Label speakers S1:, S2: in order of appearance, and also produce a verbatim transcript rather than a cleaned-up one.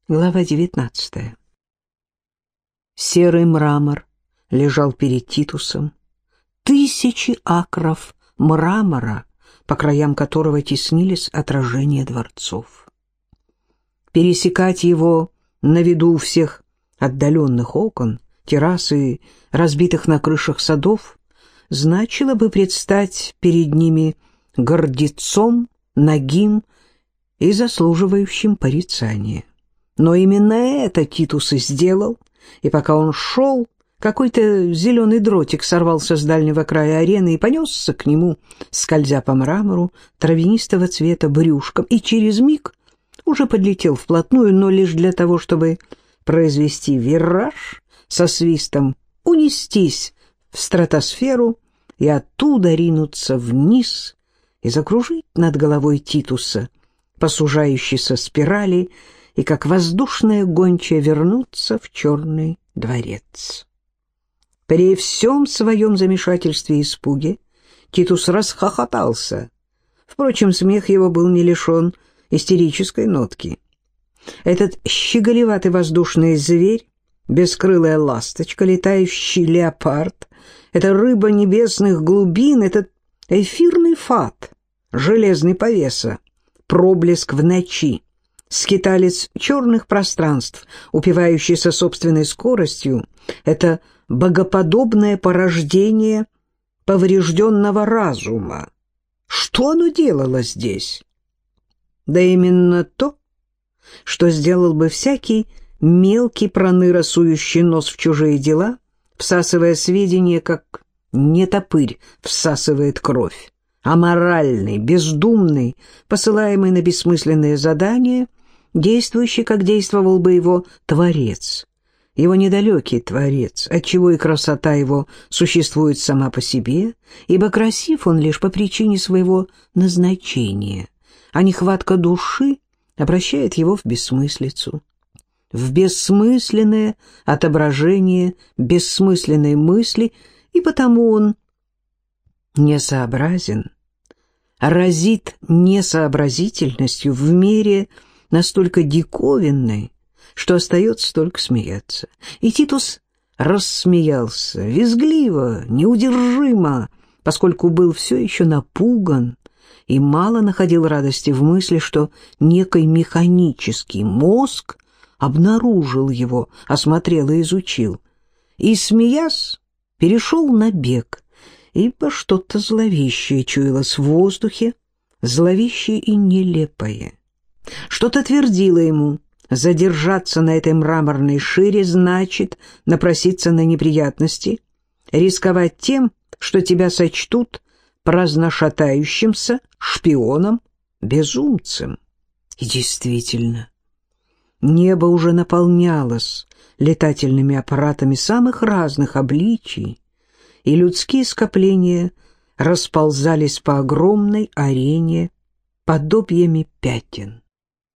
S1: Глава девятнадцатая. Серый мрамор лежал перед Титусом. Тысячи акров мрамора, по краям которого теснились отражения дворцов. Пересекать его на виду у всех отдаленных окон, террас и разбитых на крышах садов значило бы предстать перед ними гордецом, нагим и заслуживающим порицания. Но именно это Титус и сделал, и пока он шел, какой-то зеленый дротик сорвался с дальнего края арены и понесся к нему, скользя по мрамору травянистого цвета брюшком, и через миг уже подлетел вплотную, но лишь для того, чтобы произвести вираж, со свистом унестись в стратосферу и оттуда ринуться вниз и закружить над головой Титуса по сужающейся спирали и, как воздушная гончая, вернуться в Черный дворец. При всем своем замешательстве и испуге Титус расхохотался. Впрочем, смех его был не лишен истерической нотки. Этот щеголеватый воздушный зверь, бескрылая ласточка, летающий леопард, эта рыба небесных глубин, этот эфирный фат, железный повеса, проблеск в ночи, скиталец черных пространств, упивающийся собственной скоростью, это богоподобное порождение поврежденного разума. Что оно делало здесь? Да именно то, что сделал бы всякий мелкий проныра, сующий нос в чужие дела, всасывая сведения, как нетопырь всасывает кровь, аморальный, бездумный, посылаемый на бессмысленные задания, действующий, как действовал бы его Творец, его недалекий Творец, отчего и красота его существует сама по себе, ибо красив он лишь по причине своего назначения, а нехватка души обращает его в бессмыслицу, в бессмысленное отображение бессмысленной мысли, и потому он несообразен, разит несообразительностью в мире настолько диковинной, что остается только смеяться. И Титус рассмеялся, визгливо, неудержимо, поскольку был все еще напуган и мало находил радости в мысли, что некий механический мозг обнаружил его, осмотрел и изучил, и, смеясь, перешел на бег, ибо что-то зловещее чуялось в воздухе, зловещее и нелепое. Что-то твердило ему: задержаться на этой мраморной шире значит напроситься на неприятности, рисковать тем, что тебя сочтут праздношатающимся, шпионом, безумцем. И действительно, небо уже наполнялось летательными аппаратами самых разных обличий, и людские скопления расползались по огромной арене подобиями пятен.